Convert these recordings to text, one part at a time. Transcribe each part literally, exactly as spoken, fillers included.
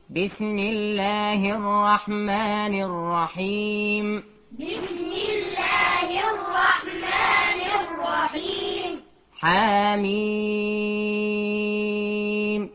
بسم الله الرحمن الرحيم بسم الله الرحمن الرحيم حميم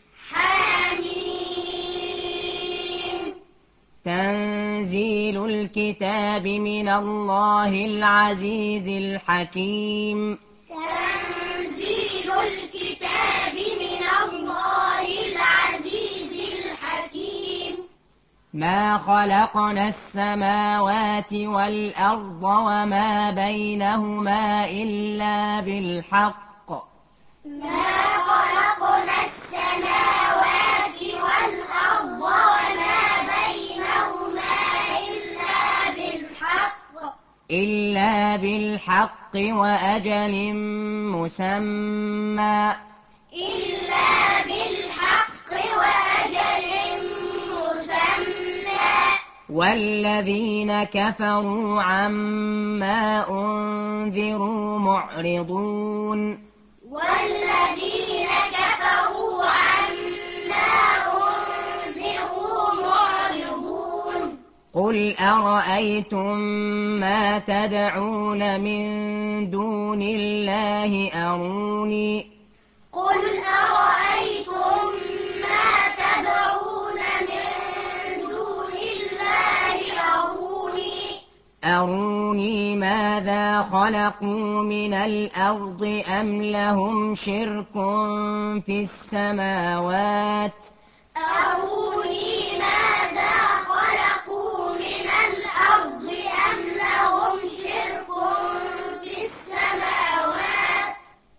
حميم تنزيل الكتاب من الله العزيز الحكيم تنزيل الكتاب من الله العزيز الحكيم ما خلقنا السماوات والأرض وما بينهما إلا بالحق ما خلقنا السماوات والأرض وما بينهما إلا بالحق إلا بالحق وأجل مسمى إلا بالحق وأجل مسمى والذين كفروا عما أنذروا معرضون والذين كفروا عما أنذروا معرضون قل أرأيتم ما تدعون من دون الله أروني قل أرأيتم ما تدعون من دون الله أروني أروني ماذا خلقوا من الأرض أم لهم شرك في السماوات أروني ماذا خلقوا من الأرض أم لهم شرك في السماوات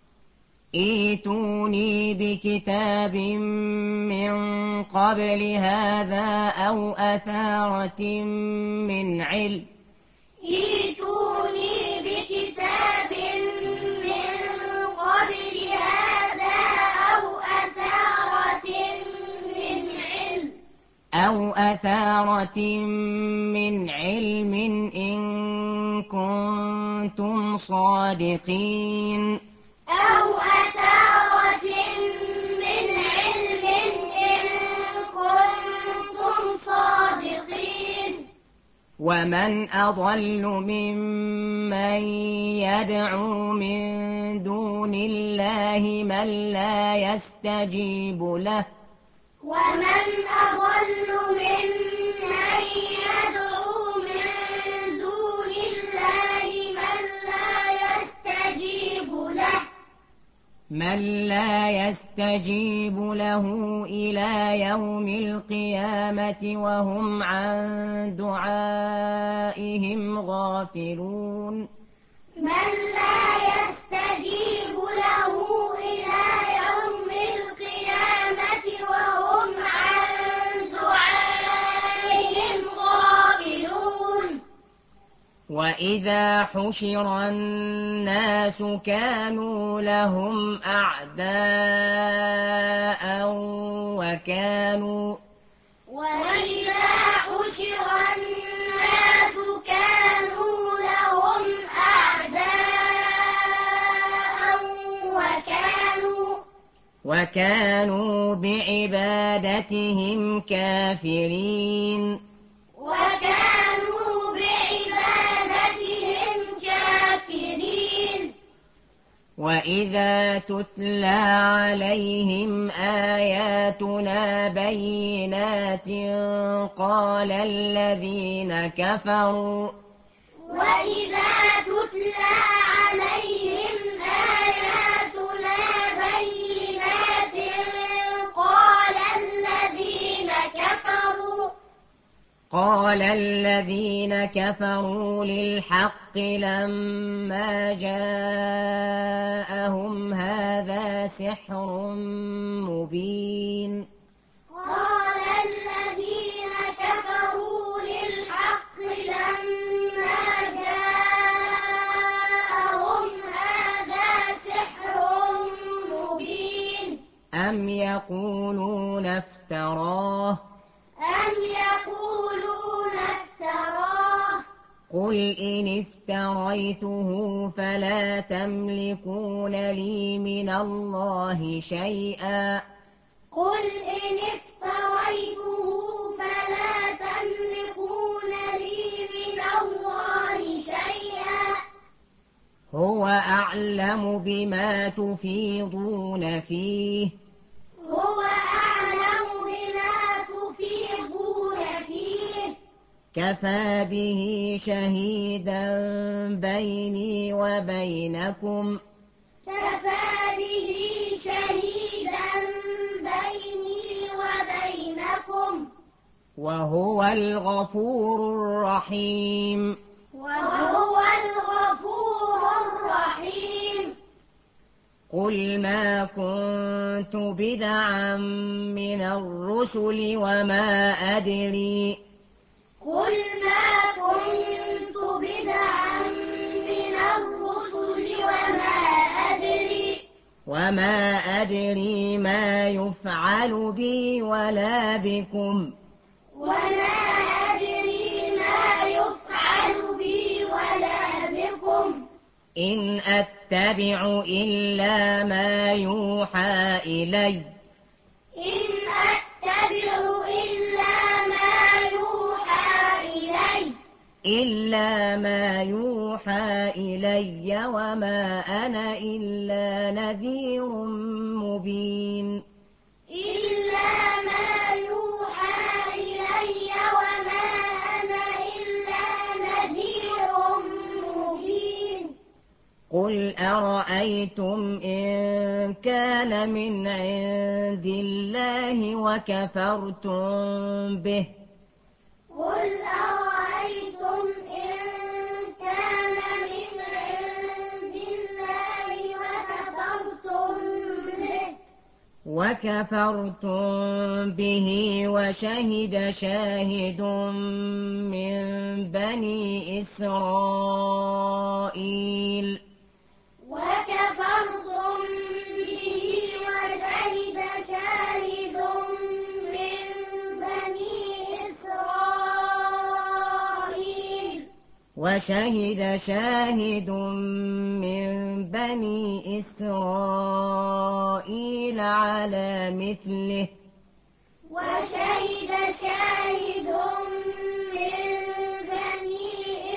ائتوني بكتاب من قبل هذا أو أثارة من علم ائتوني بكتاب من قبل هذا أو أثارة من علم أو أثارة من علم إن كنتم صادقين أو أثارة من علم إن كنتم صادقين ومن أضل ممن يدعو من دون الله من لا يستجيب له ومن أضل ممن يدعو من دون الله من لا يستجيب له من لا يستجيب له إلى يوم القيامة وهم عن دعائهم غافلون من لا يستجيب له إلى يوم القيامة وهم عن دعائهم غافلون وإذا حشر الناس كانوا لهم أعداء وكانوا وإذا حشر الناس كانوا لهم أعداء وكانوا وكانوا بعبادتهم كافرين وكانوا بعبادتهم كافرين وإذا تتلى عليهم آياتنا بينات قال الذين كفروا وإذا تتلى عليهم آياتنا بينات قال الذين كفروا قال الذين كفروا للحق لما جاءهم هذا سحر مبين قال الذين كفروا للحق لما جاءهم هذا سحر مبين أم يقولون افتراه أم يقولون افتراه قل إن افتريته فلا تملكون لي من الله شيئا قل إن افتريته أعلم بما تفيضون فيه هو أعلم بما تفيضون فيه كفى به شهيدا بيني وبينكم كفى به شهيدا بيني وبينكم وهو الغفور الرحيم وهو الغفور الرحيم قل ما كنت بدعا من الرسل وما أدري قل ما كنت بدعا من الرسل وما أدري وما أدري ما يفعل بي ولا بكم وما أدري ما يفعل بي ولا بكم إن أتبع إلا ما يوحى إلي إن أتبع إلا ما يوحى إلي إلا ما يوحى إلي وما أنا إلا نذير مبين إلا ما يوحى إلي وما أنا إلا نذير مبين قل أرأيتم إن كان من عند الله وكفرتم به قل أرأيتم إن كان من عند الله وكفرتم به وكفرتم به وشهد شاهد من بني إسرائيل وكفرتم به وشهد شاهد من بني إسرائيل وشهد شاهد من بني إسرائيل على مثله وشهد شاهد من بني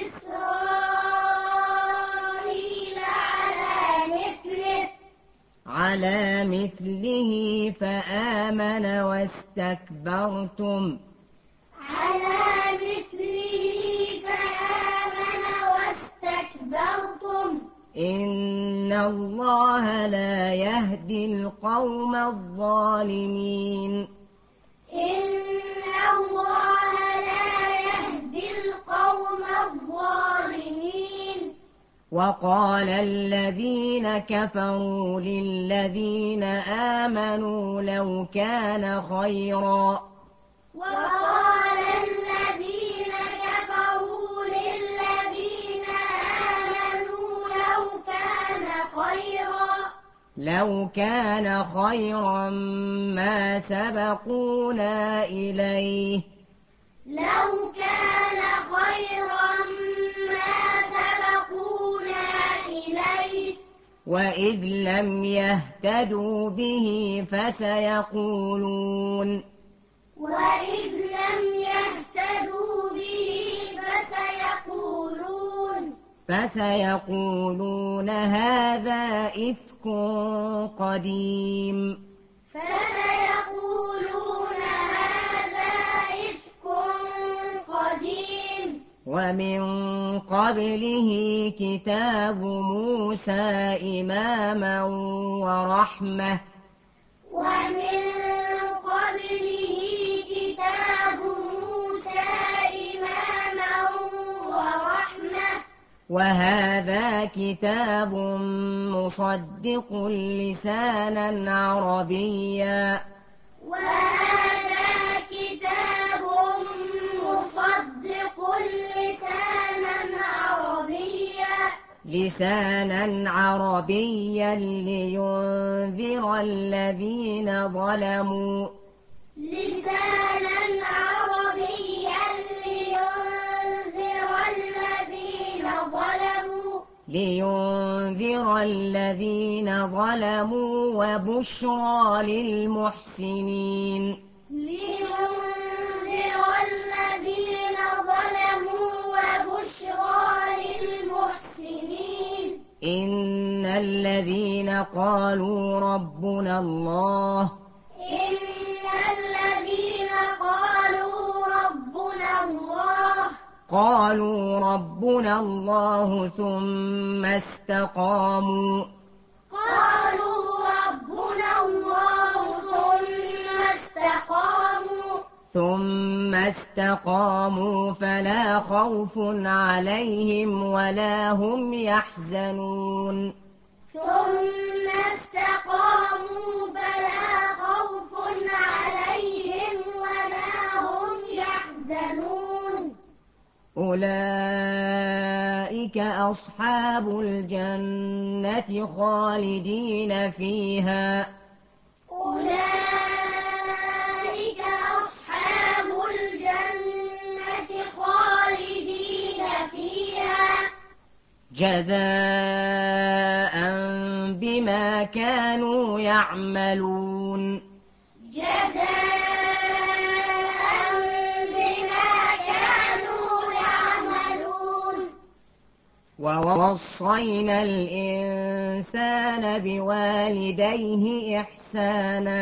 إسرائيل على مثله على مثله فآمن واستكبرتم على مثله فآمن واستكبرتم إن الله لا يهدي القوم الظالمين إن الله لا يهدي القوم الظالمين وقال الذين كفروا للذين آمنوا لو كان خيرا وقال الذين كفروا للذين آمنوا لو كان خيرا لو كان خيرا ما سبقونا إليه لو كان خيرا ما سبقونا إليه وإذ لم يهتدوا به فسيقولون وإذ لم يهتدوا به فسيقولون فسيقولون هذا إفك قديم فسيقولون هذا إفك قديم ومن قبله كتاب موسى إماما ورحمة ومن قبله كتاب موسى إماما ورحمة وهذا كتاب مصدق لسانا عربيا وهذا كتاب مصدق لسانا عربيا لسانا عربيا لينذر الذين ظلموا لسانا عربيا لينذر الذين ظلموا لينذر الذين ظلموا وبشرى للمحسنين لينذر الذين ظلموا وبشرى للمحسنين إن الذين قالوا ربنا الله إن الذين قالوا ربنا الله قالوا ربنا الله ثم استقاموا قالوا ربنا الله ثم استقاموا ثم استقاموا فلا خوف عليهم ولا هم يحزنون ثم استقاموا فلا خوف عليهم ولا هم يحزنون أولئك أصحاب الجنة خالدين فيها أولئك أصحاب الجنة خالدين فيها جزاء بما كانوا يعملون جزاء بما كانوا يعملون ووصينا الإنسان بوالديه إحسانا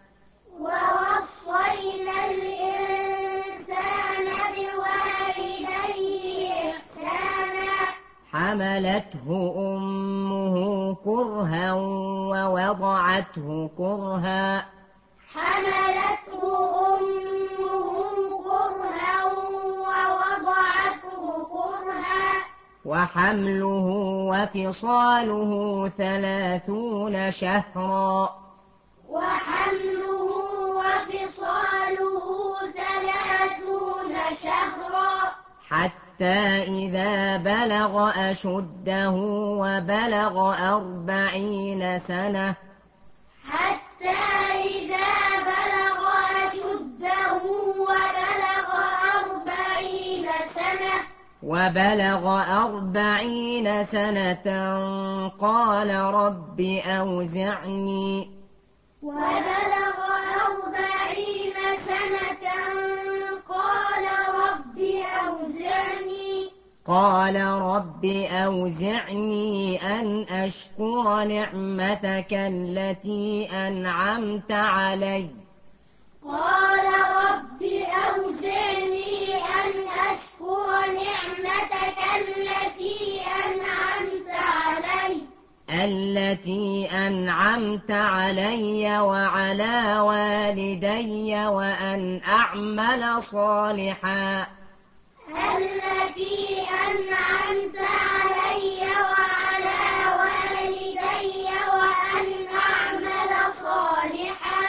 ووصينا الإنسان بوالديه إحسانا حملته أمه كرها ووضعته كرها حملته أمه كرها ووضعته كرها وحمله وفصاله ثلاثون شهرا وحمله وفصاله ثلاثون شهرا حتى إذا بلغ أشده وبلغ أربعين سنة حتى إذا بلغ أشده وبلغ أربعين سنة وبلغ أربعين سنة قال رب أوزعني وبلغ أربعين سنة قال رب أوزعني قال رب أوزعني أن أشكر نعمتك التي أنعمت علي قال رب أوزعني أن أشكر نعمتك التي أنعمت علي التي أنعمت علي وعلى والدي وأن أعمل صالحا التي أنعمت علي وعلى والدي وأن أعمل صالحا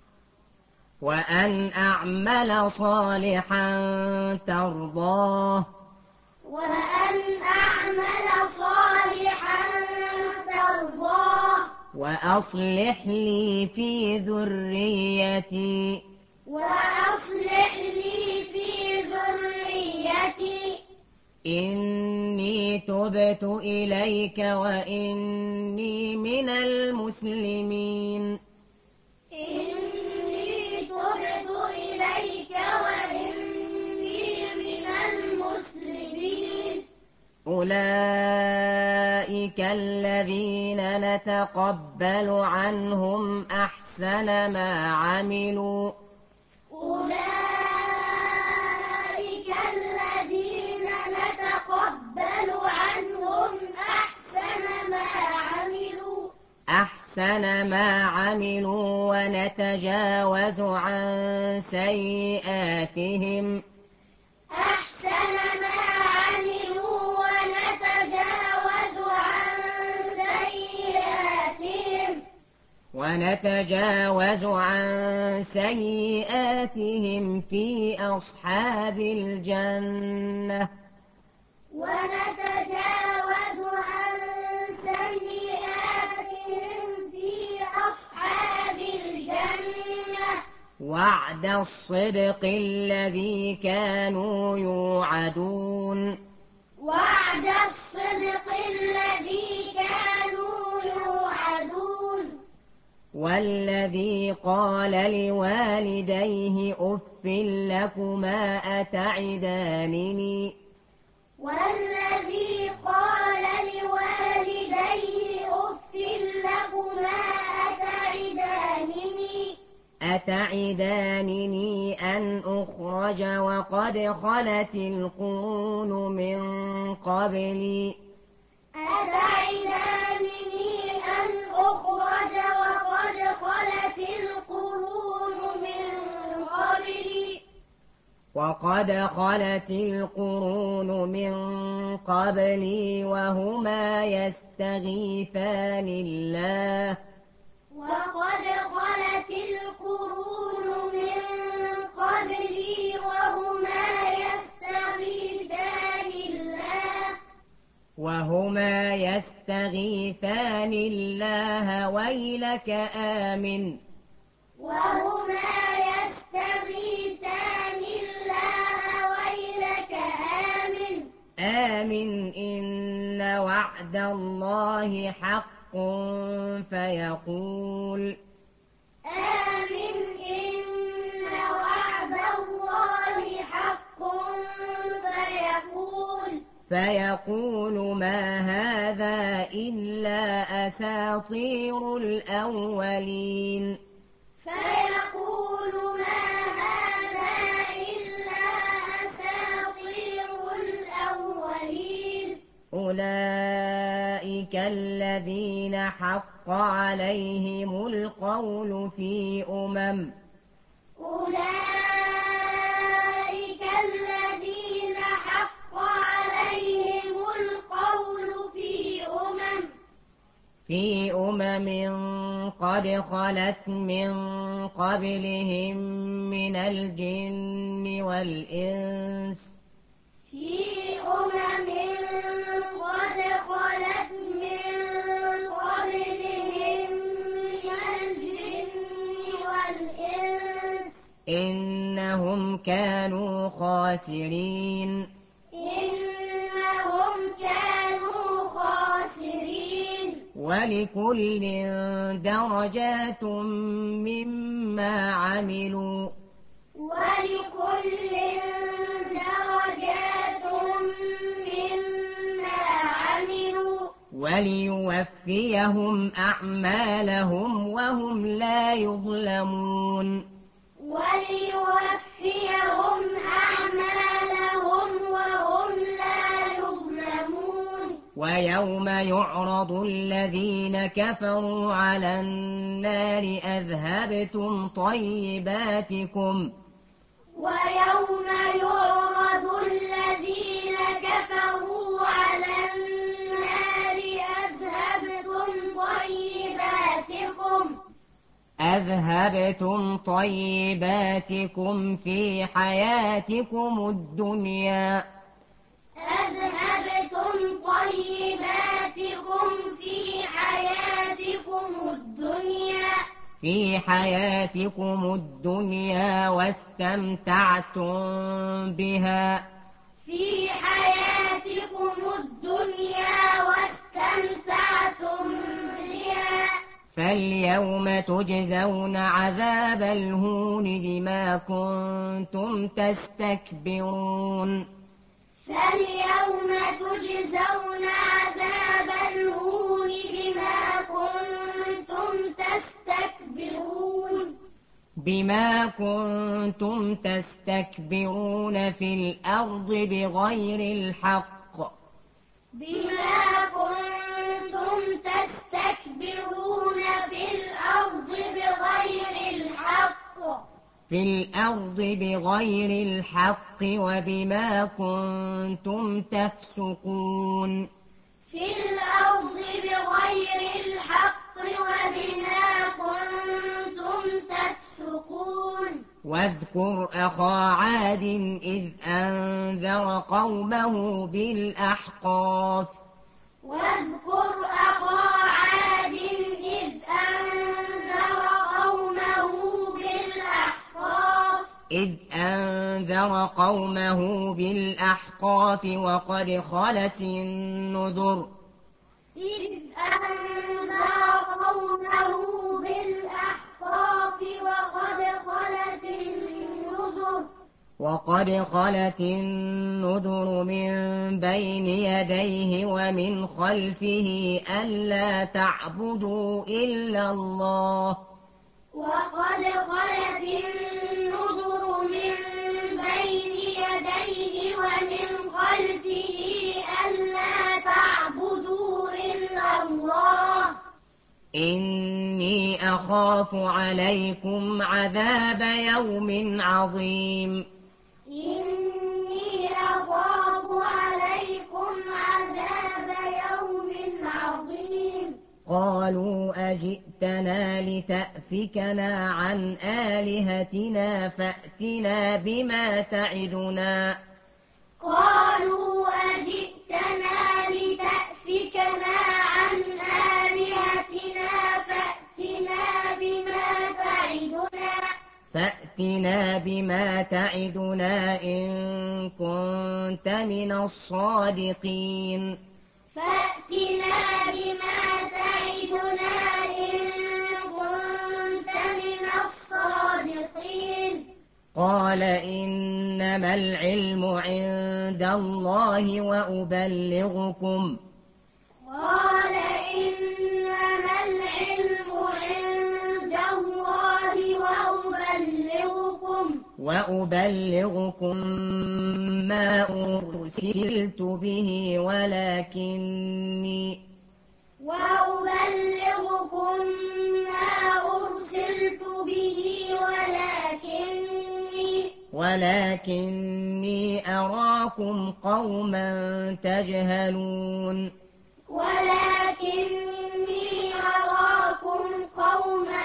وأن أعمل صالحا ترضاه وأن أعمل صالحا ترضاه وأصلح لي في ذريتي وأصلح لي في ذريتي إني تبت إليك وإني من المسلمين إني تبت إليك وإني من المسلمين أولئك الذين نتقبل عنهم أحسن ما عملوا أولئك الذين نتقبل عنهم أحسن ما عملوا أحسن ما عملوا ونتجاوز عن سيئاتهم أحسن ما عملوا ونتجاوز عن سيئاتهم ونتجاوز عن سيئاتهم في أصحاب الجنة ونتجاوز عن سيئاتهم في أصحاب الجنة وعد الصدق الذي كانوا يوعدون وعد الصدق الذي كانوا يوعدون والذي قال لوالديه أف لكما أتعدانني والذي قال لوالديه أف لكما أتعدانني أتعدانني أن أخرج وقد خلت القرون من قبلي أتعدانني أن أخرج وقد خلت القرون من قبلي وقد خلت القرون من قبلي وهما يستغيثان الله وقد خلت القرون من قبلي وهما يستغيثان الله وهما يستغيثان الله ويلك آمن وهما يستغيثان الله ويلك آمن آمن إن وعد الله حق فيقول آمن إن وعد الله حق فيقول فيقول ما هذا إلا أساطير الأولين فيقول ما هذا إلا أساطير الأولين أولئك الذين حق عليهم القول في أمم أولئك الذين حق عليهم القول في أمم في أمم قد خلت من قبلهم من الجن والإنس في أمم قد خلت من قبلهم من الجن والإنس إنهم كانوا خاسرين إنهم كانوا خاسرين ولكل درجات مما عملوا ولكل درجات مما عملوا وليوفيهم أعمالهم وهم لا يظلمون وليوفيهم أعمالهم وهم لا يظلمون ويوم يعرض الذين كفروا على النار أذهبتم طيباتكم ويوم يعرض الذين كفروا على النار أذهبتم طيباتكم أذهبتم طيباتكم في حياتكم الدنيا أذهبتم طيباتكم في حياتكم الدنيا في حياتكم الدنيا واستمتعتم بها في حياتكم الدنيا واستمتعتم بها فاليوم تجزون عذاب الهون بما كنتم تستكبرون فاليوم تجزون عذاب الهون بما كنتم تستكبرون بما كنتم تستكبرون في الأرض بغير الحق بما كنتم تستكبرون في الأرض بغير الحق في الأرض بغير الحق وبما كنتم تفسقون في الأرض بغير الحق وبما كنتم تفسقون واذكر أخا عاد إذ أنذر قومه بالأحقاف واذكر أخا عاد إذ أنذر قومه بالأحقاف إذ أنذر قومه بالأحقاف وقد خلت النذر إذ أنذر قومه بالأحقاف وقد خلت النذر وقد خلت النذر من بين يديه ومن خلفه ألا تعبدوا إلا الله وقد خلت النذر من بين يديه ومن خلفه ألا تعبدوا إلا الله إني أخاف عليكم عذاب يوم عظيم إني أخاف عليكم عذاب يوم عظيم قالوا أجئتنا لتأفكنا عن آلهتنا فأتنا بما تعدنا قالوا أجئتنا لتأفكنا عن آلهتنا فأتنا بما تعدنا فأتنا بما تعدنا إن كنت من الصادقين فأتنا بما تعدنا إن كنت من الصادقين قال إنما العلم عند الله وأبلغكم قال إنما العلم عند الله وأبلغكم وأبلغكم ما أرسلت به ولكني وأبلغكم ما أرسلت به ولكني ولكني أراكم قوما تجهلون ولكني أراكم قوما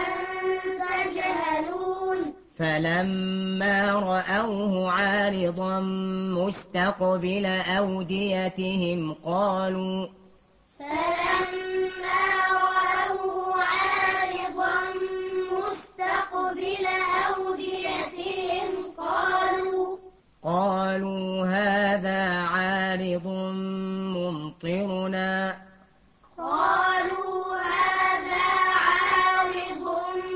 تجهلون فلما رأوه عارضا مستقبل أوديتهم قالوا فلما رأوه عارضا مستقبل أوديتهم قالوا قالوا هذا عارض ممطرنا قالوا هذا عارض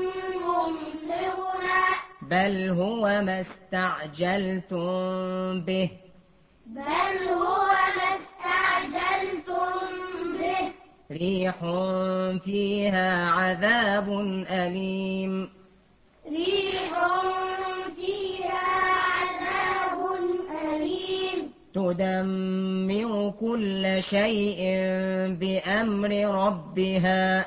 ممطرنا بل هو ما استعجلتم به بل هو ما استعجلتم به ريح فيها عذاب أليم ريح فيها عذاب أليم تدمر كل شيء بأمر ربها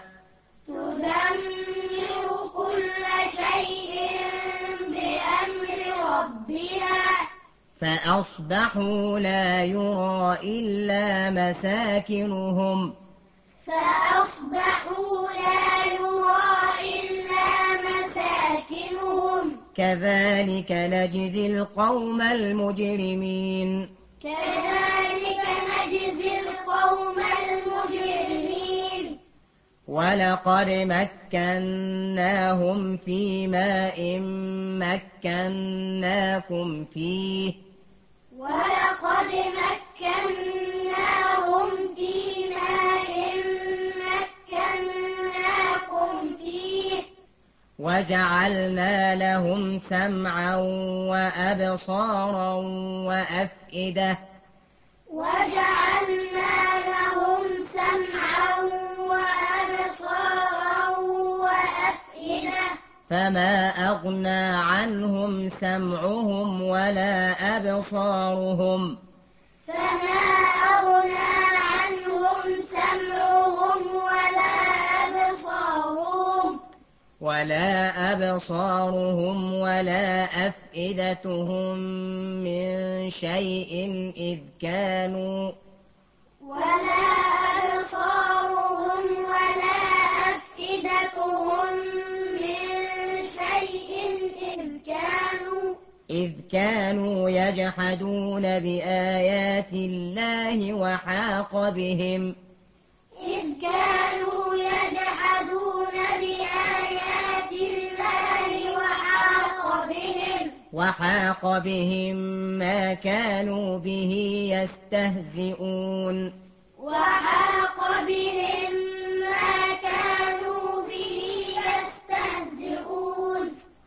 تدمر كل شيء بأمر ربها فأصبحوا لا يرى إلا مساكنهم فأصبحوا لا يرى إلا مساكنهم كذلك نجزي القوم المجرمين كذلك نجزي القوم المجرمين ولقد مكناهم في ماء مكناكم فيه ولقد مكناهم في ماء مكناكم فيه وجعلنا لهم سمعا وأبصارا وأفئدة وجعلنا لهم سمعا وأبصارا وأفئدة فما أغنى عنهم سمعهم ولا أبصارهم فما أغنى عنهم سمعهم ولا أبصارهم ولا أبصارهم ولا أفئدتهم من شيء إذ كانوا ولا أبصارهم ولا أفئدتهم من شيء إذ كانوا إذ كانوا يجحدون بآيات الله وحاق بهم إذ كانوا يجحدون بآيات الله وحاق بهم وحاق بهم ما كانوا به يستهزئون وحاق بهم ما كانوا به يستهزئون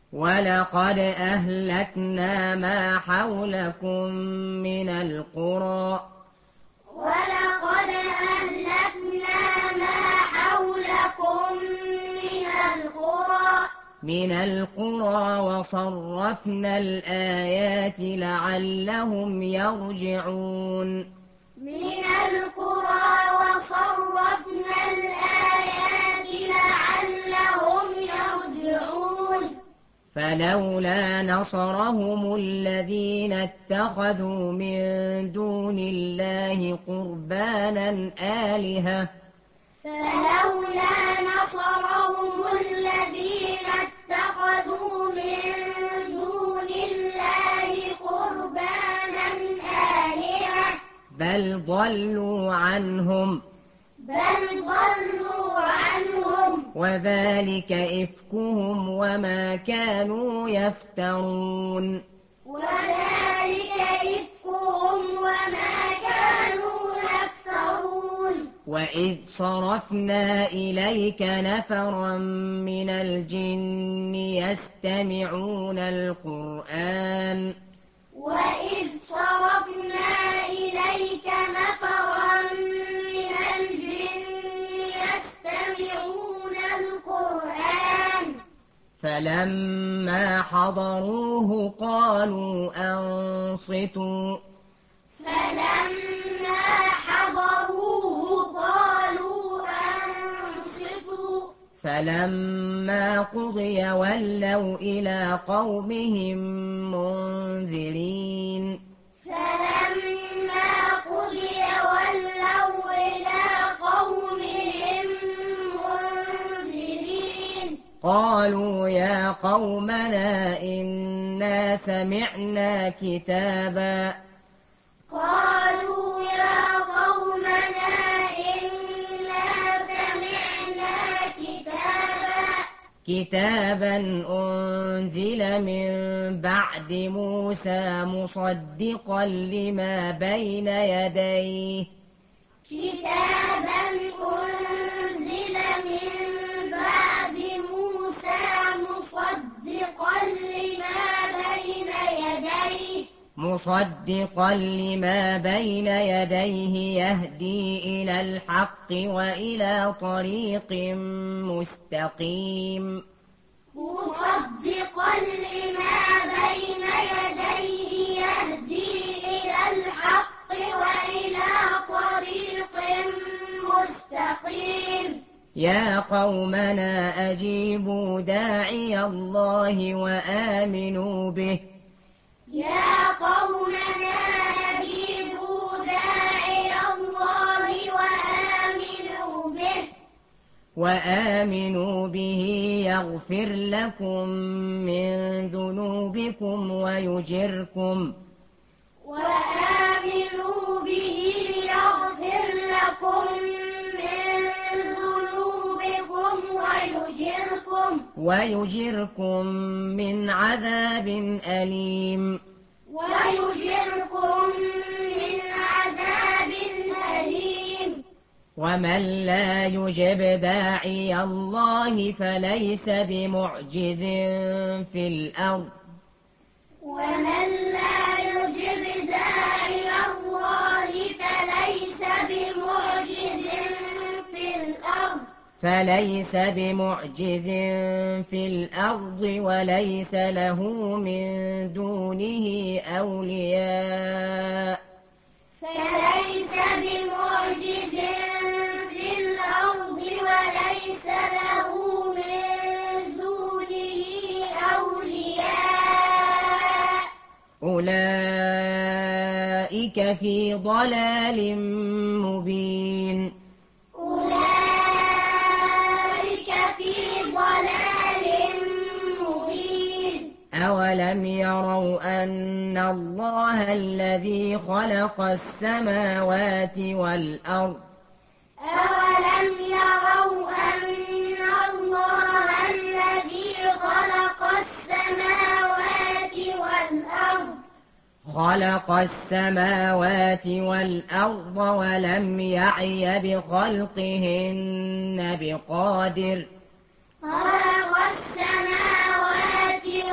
ولقد أهلكنا ما حولكم من القرى ولقد أهلكنا ما حولكم من القرى من القرى وصرفنا الآيات لعلهم يرجعون من القرى وصرفنا الآيات لعلهم يرجعون فلولا نصرهم الذين اتخذوا من دون الله قربانا آلهة فلولا نصرهم الذين اتخذوا من دون الله قربانا آلهة بل ضلوا عنهم بل ضلوا عنهم وذلك إفكهم وما كانوا يفترون وذلك إفكهم وما كانوا يفترون وإذ صرفنا إليك نفرا من الجن يستمعون القرآن وإذ صرفنا إليك نفرا من الجن يستمعون القرآن فلما حضروه قالوا أنصتوا فلما حضروه قالوا أنصتوا فلما قضي ولوا إلى قومهم منذرين فلما قضي ولوا إلى قومهم منذرين قالوا يا قومنا إنا سمعنا كتابا قالوا يا قومنا إنا سمعنا كتابا كتابا أنزل من بعد موسى مصدقا لما بين يديه كتابا أنزل من بعد موسى مصدقا لما بين يديه مصدقا لما بين يديه يهدي إلى الحق وإلى طريق مستقيم مصدقا لما بين يديه يهدي إلى الحق وإلى طريق مستقيم يا قومنا أجيبوا داعي الله وآمنوا به يا قومنا أجيبوا داعي الله وآمنوا به وآمنوا به يغفر لكم من ذنوبكم ويجركم وآمنوا به يغفر لكم من ذنوبكم ويجركم ويجركم من عذاب أليم ويجركم من عذاب أليم ومن لا يجب داعي الله فليس بمعجز في الأرض ومن لا يجب داعي الله فليس بمعجز في الأرض فليس بمعجز في الأرض وليس له من دونه أولياء فليس بمعجز في الأرض وليس له من دونه أولياء أولئك في ضلال مبين أولئك في ضلال مبين أولم يروا أن الله الذي خلق السماوات والأرض أولم يروا أن الله الذي خلق السماوات والأرض خلق السماوات والأرض ولم يعي بخلقهن بقادر خلق السماوات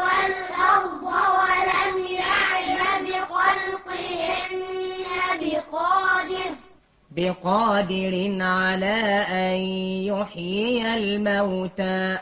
بقادر على أن يحيي الموتى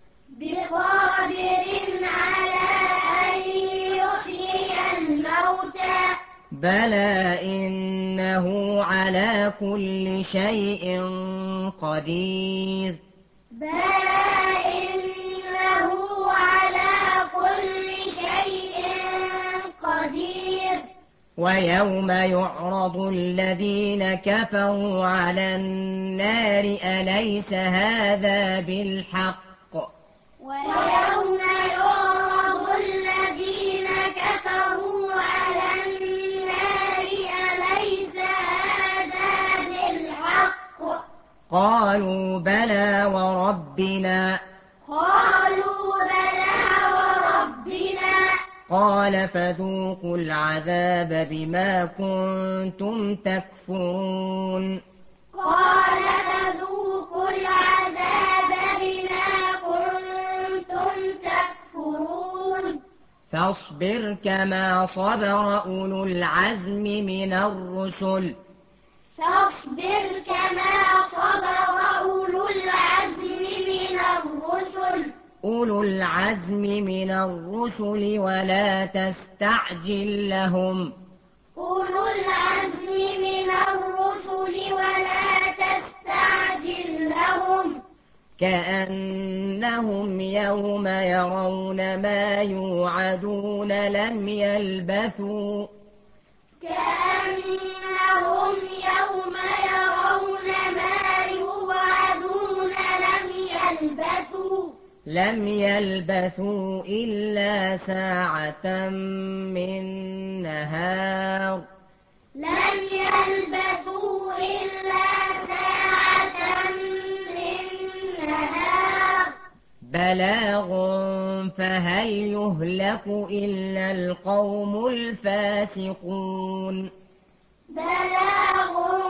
بقادر على أن يحيي الموتى بلى إنه على كل شيء قدير بلى إنه على كل شيء قدير ويوم يعرض الذين كفروا على النار أليس هذا بالحق ويوم يعرض الذين كفروا على النار أليس هذا بالحق قالوا بلى وربنا قالوا بلى وربنا قال فذوقوا العذاب بما كنتم تكفرون قال فذوقوا العذاب بما كنتم تكفرون فاصبر كما صبر أولو العزم من الرسل فاصبر كما صبر أولو العزم من الرسل أولو العزم من الرسل ولا تستعجل لهم أولو العزم من الرسل ولا تستعجل لهم كأنهم يوم يرون ما يوعدون لم يلبثوا كأنهم يوم يرون ما يوعدون لم يلبثوا لم يلبثوا إلا ساعة من نهار لم يلبثوا إلا ساعة من نهار بلاغ فهل يهلك إلا القوم الفاسقون بلاغ